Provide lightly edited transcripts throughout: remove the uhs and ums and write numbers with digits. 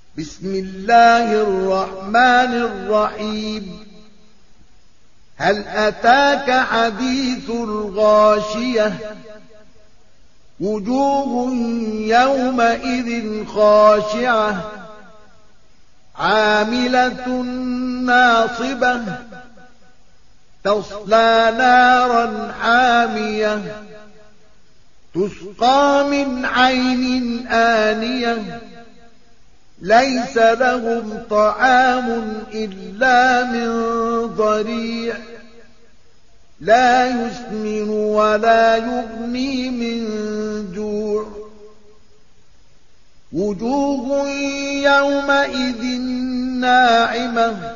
بسم الله الرحمن الرحيم هل أتاك حديث الغاشية وجوه يومئذ خاشعة عاملة ناصبة تصلى نارا حامية تسقى من عين آنية ليس لهم طعام إلا من ضريع لا يسمن ولا يغني من جوع وجوه يومئذ ناعمة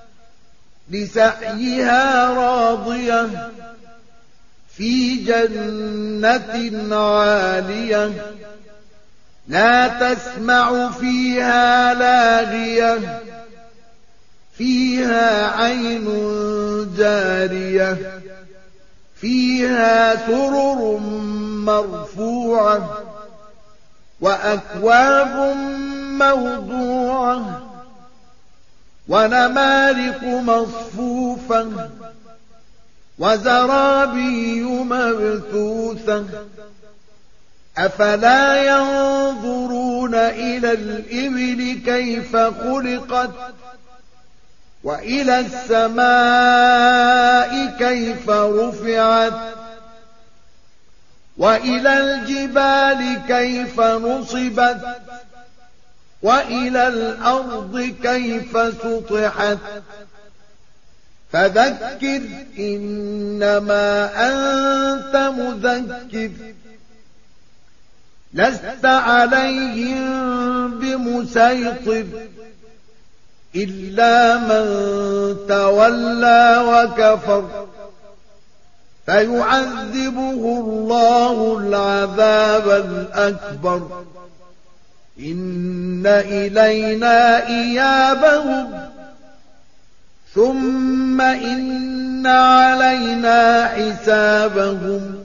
لسعيها راضية في جنة عالية لا تسمع فيها لاغية فيها عين جارية فيها سرر مرفوعة وأكواب موضوعة ونمارق مصفوفة وزرابي مبثوثة أفلا ينظرون إلى الإبل كيف خلقت وإلى السماء كيف رفعت وإلى الجبال كيف نصبت وإلى الأرض كيف سطحت فذكر إنما أنت مذكر لست عليهم بمسيطر إلا من تولى وكفر فيعذبه الله العذاب الأكبر إن إلينا إيابهم ثم إن علينا حسابهم